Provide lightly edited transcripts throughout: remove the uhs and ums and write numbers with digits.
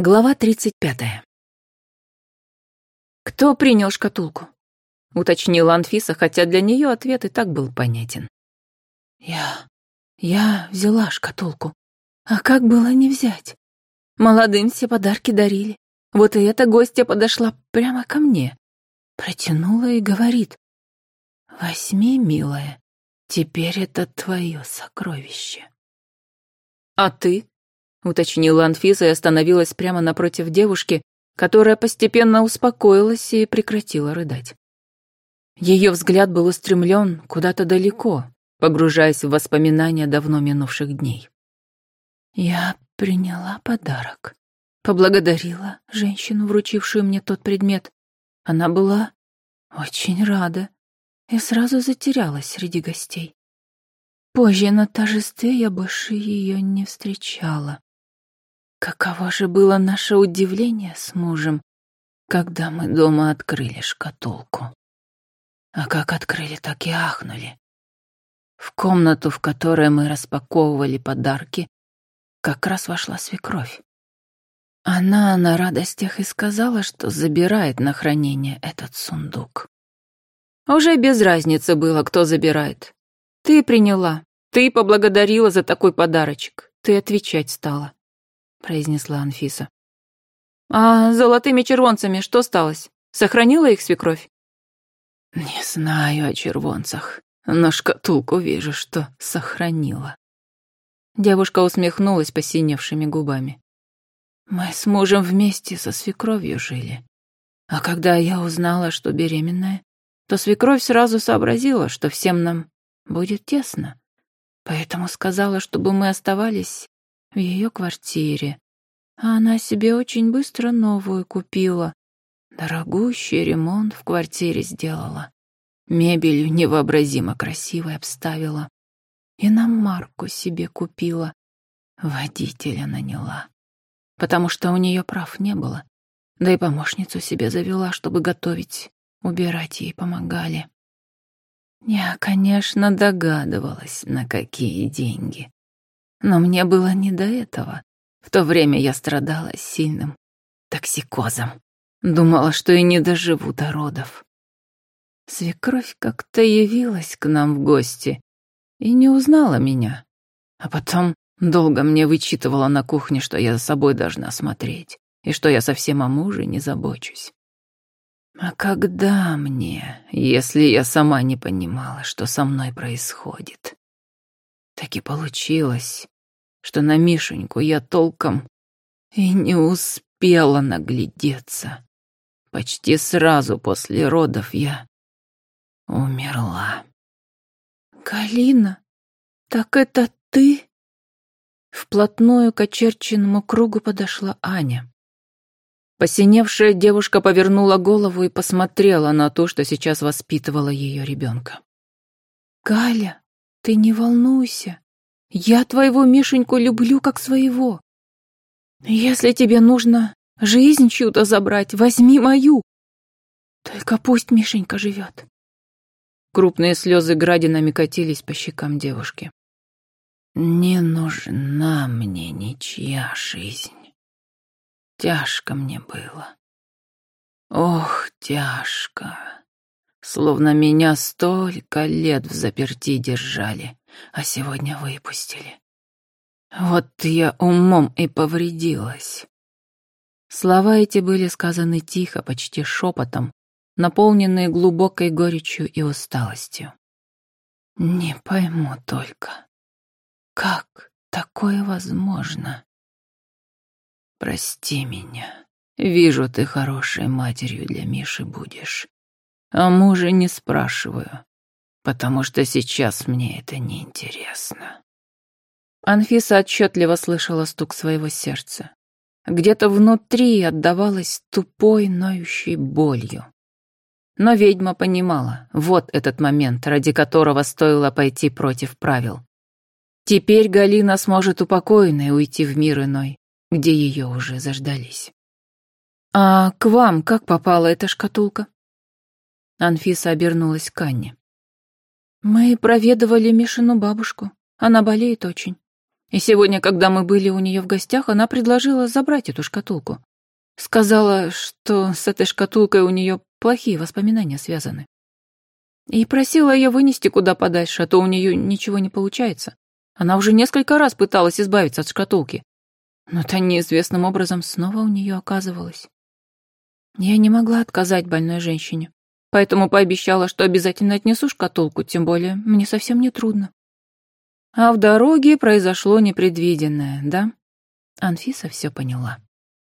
Глава 35. «Кто принял шкатулку?» — уточнила Анфиса, хотя для нее ответ и так был понятен. Я взяла шкатулку. А как было не взять? Молодым все подарки дарили. Вот и эта гостья подошла прямо ко мне. Протянула и говорит: «Возьми, милая, теперь это твое сокровище». «А ты?» — уточнила Анфиса и остановилась прямо напротив девушки, которая постепенно успокоилась и прекратила рыдать. Ее взгляд был устремлен куда-то далеко, погружаясь в воспоминания давно минувших дней. «Я приняла подарок, поблагодарила женщину, вручившую мне тот предмет. Она была очень рада и сразу затерялась среди гостей. Позже на торжестве я больше ее не встречала. Каково же было наше удивление с мужем, когда мы дома открыли шкатулку. А как открыли, так и ахнули. В комнату, в которой мы распаковывали подарки, как раз вошла свекровь. Она на радостях и сказала, что забирает на хранение этот сундук. Уже без разницы было, кто забирает. Ты приняла, ты поблагодарила за такой подарочек, ты отвечать стала, произнесла Анфиса. А с золотыми червонцами что сталось? Сохранила их свекровь? Не знаю о червонцах, но шкатулку вижу, что сохранила. Девушка усмехнулась посиневшими губами. Мы с мужем вместе со свекровью жили. А когда я узнала, что беременная, то свекровь сразу сообразила, что всем нам будет тесно. Поэтому сказала, чтобы мы оставались в ее квартире. А она себе очень быстро новую купила. Дорогущий ремонт в квартире сделала. Мебелью невообразимо красивой обставила. И иномарку себе купила. Водителя наняла. Потому что у нее прав не было. Да и помощницу себе завела, чтобы готовить, убирать ей помогали. Я, конечно, догадывалась, на какие деньги. Но мне было не до этого. В то время я страдала сильным токсикозом. Думала, что и не доживу до родов. Свекровь как-то явилась к нам в гости и не узнала меня. А потом долго мне вычитывала на кухне, что я за собой должна смотреть и что я совсем о муже не забочусь. А когда мне, если я сама не понимала, что со мной происходит? Так и получилось, что на Мишеньку я толком и не успела наглядеться. Почти сразу после родов я умерла. «Галина, так это ты?» Вплотную к очерченному кругу подошла Аня. Посиневшая девушка повернула голову и посмотрела на то, что сейчас воспитывала ее ребенка. «Галя, ты не волнуйся. Я твоего Мишеньку люблю как своего. Если тебе нужно жизнь чью-то забрать, возьми мою. Только пусть Мишенька живет». Крупные слезы градинами катились по щекам девушки. «Не нужна мне ничья жизнь. Тяжко мне было. Ох, тяжко. Словно меня столько лет в заперти держали, а сегодня выпустили. Вот я умом и повредилась». Слова эти были сказаны тихо, почти шепотом, наполненные глубокой горечью и усталостью. Не пойму только, как такое возможно? Прости меня. Вижу, ты хорошей матерью для Миши будешь. О муже не спрашиваю, потому что сейчас мне это не интересно. Анфиса отчетливо слышала стук своего сердца. Где-то внутри отдавалось тупой, ноющей болью. Но ведьма понимала, вот этот момент, ради которого стоило пойти против правил. Теперь Галина сможет упокоенной уйти в мир иной, где ее уже заждались. «А к вам как попала эта шкатулка?» Анфиса обернулась к Анне. «Мы проведывали Мишину бабушку. Она болеет очень. И сегодня, когда мы были у нее в гостях, она предложила забрать эту шкатулку. Сказала, что с этой шкатулкой у нее плохие воспоминания связаны. И просила ее вынести куда подальше, а то у нее ничего не получается. Она уже несколько раз пыталась избавиться от шкатулки, но та неизвестным образом снова у нее оказывалась. Я не могла отказать больной женщине, поэтому пообещала, что обязательно отнесу шкатулку, тем более мне совсем не трудно. А в дороге произошло непредвиденное, да? Анфиса все поняла.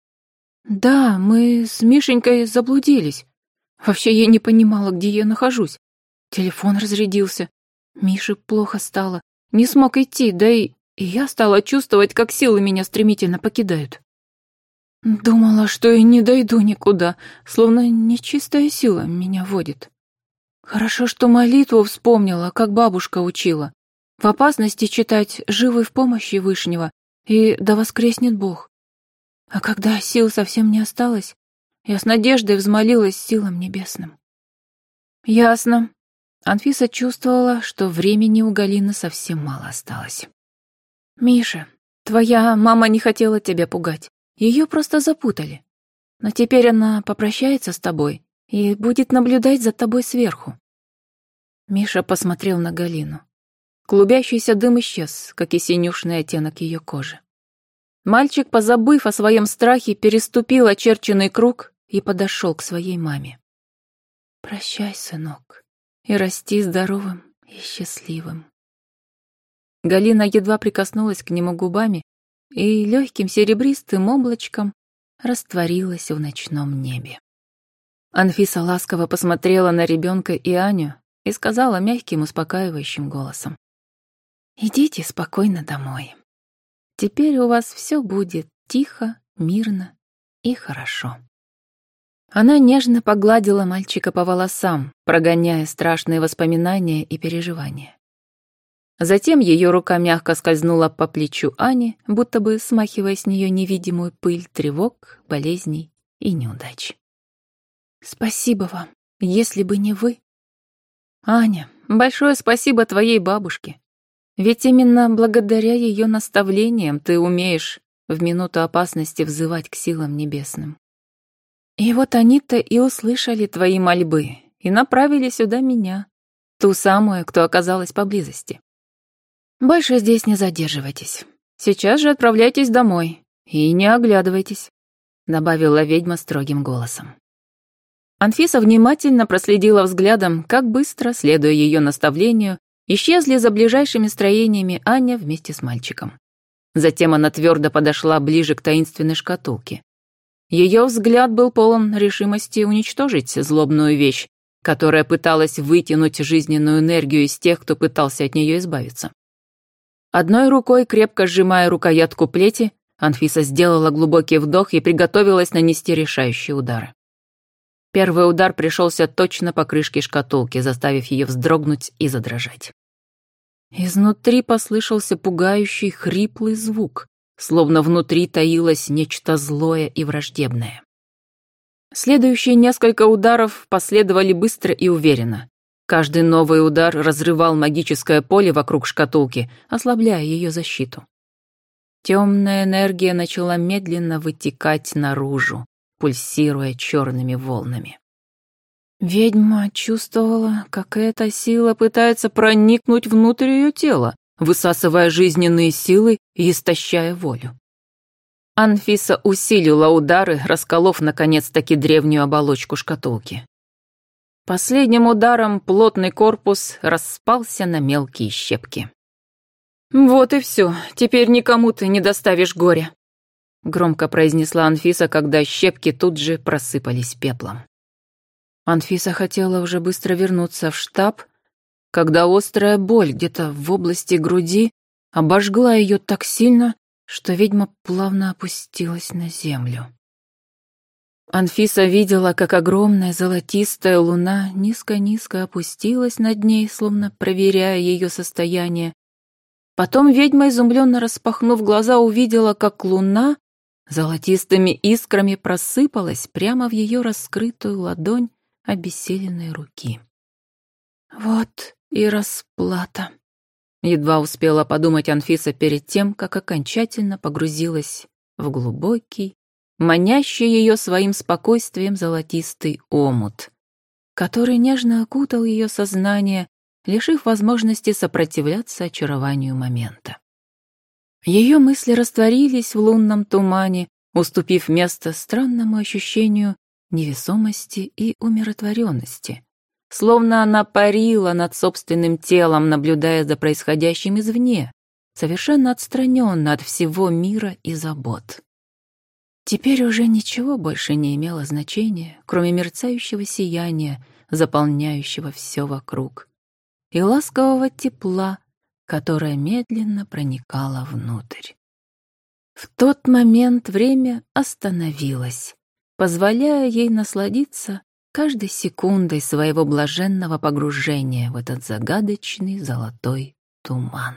Да, мы с Мишенькой заблудились. Вообще я не понимала, где я нахожусь. Телефон разрядился. Мише плохо стало. Не смог идти, да и я стала чувствовать, как силы меня стремительно покидают. Думала, что и не дойду никуда, словно нечистая сила меня водит. Хорошо, что молитву вспомнила, как бабушка учила. В опасности читать «Живы в помощи Вышнего» и «Да воскреснет Бог». А когда сил совсем не осталось, я с надеждой взмолилась силам небесным. Ясно. Анфиса чувствовала, что времени у Галины совсем мало осталось. «Миша, твоя мама не хотела тебя пугать. Ее просто запутали. Но теперь она попрощается с тобой и будет наблюдать за тобой сверху». Миша посмотрел на Галину. Клубящийся дым исчез, как и синюшный оттенок ее кожи. Мальчик, позабыв о своем страхе, переступил очерченный круг и подошел к своей маме. «Прощай, сынок, и расти здоровым и счастливым». Галина едва прикоснулась к нему губами и легким серебристым облачком растворилась в ночном небе. Анфиса ласково посмотрела на ребенка и Аню и сказала мягким, успокаивающим голосом: «Идите спокойно домой. Теперь у вас все будет тихо, мирно и хорошо». Она нежно погладила мальчика по волосам, прогоняя страшные воспоминания и переживания. Затем ее рука мягко скользнула по плечу Ани, будто бы смахивая с нее невидимую пыль тревог, болезней и неудач. «Спасибо вам, если бы не вы». «Аня, большое спасибо твоей бабушке. Ведь именно благодаря ее наставлениям ты умеешь в минуту опасности взывать к силам небесным. И вот они-то и услышали твои мольбы и направили сюда меня, ту самую, кто оказалась поблизости. Больше здесь не задерживайтесь. Сейчас же отправляйтесь домой и не оглядывайтесь», — добавила ведьма строгим голосом. Анфиса внимательно проследила взглядом, как быстро, следуя ее наставлению, исчезли за ближайшими строениями Аня вместе с мальчиком. Затем она твердо подошла ближе к таинственной шкатулке. Ее взгляд был полон решимости уничтожить злобную вещь, которая пыталась вытянуть жизненную энергию из тех, кто пытался от нее избавиться. Одной рукой, крепко сжимая рукоятку плети, Анфиса сделала глубокий вдох и приготовилась нанести решающие удары. Первый удар пришелся точно по крышке шкатулки, заставив ее вздрогнуть и задрожать. Изнутри послышался пугающий хриплый звук, словно внутри таилось нечто злое и враждебное. Следующие несколько ударов последовали быстро и уверенно. Каждый новый удар разрывал магическое поле вокруг шкатулки, ослабляя ее защиту. Темная энергия начала медленно вытекать наружу, пульсируя черными волнами. Ведьма чувствовала, как эта сила пытается проникнуть внутрь ее тела, высасывая жизненные силы и истощая волю. Анфиса усилила удары, расколов наконец-таки древнюю оболочку шкатулки. Последним ударом плотный корпус распался на мелкие щепки. «Вот и все, теперь никому ты не доставишь горя», — громко произнесла Анфиса, когда щепки тут же просыпались пеплом. Анфиса хотела уже быстро вернуться в штаб, когда острая боль где-то в области груди обожгла ее так сильно, что ведьма плавно опустилась на землю. Анфиса видела, как огромная золотистая луна низко-низко опустилась над ней, словно проверяя ее состояние. Потом ведьма, изумленно распахнув глаза, увидела, как луна золотистыми искрами просыпалась прямо в ее раскрытую ладонь обессиленной руки. «Вот и расплата», — Едва успела подумать Анфиса перед тем, как окончательно погрузилась в глубокий, манящий ее своим спокойствием золотистый омут, который нежно окутал ее сознание, лишив возможности сопротивляться очарованию момента. Ее мысли растворились в лунном тумане, уступив место странному ощущению невесомости и умиротворенности, словно она парила над собственным телом, наблюдая за происходящим извне, совершенно отстраненно от всего мира и забот. Теперь уже ничего больше не имело значения, кроме мерцающего сияния, заполняющего все вокруг, и ласкового тепла, которое медленно проникало внутрь. В тот момент время остановилось, позволяя ей насладиться каждой секундой своего блаженного погружения в этот загадочный золотой туман.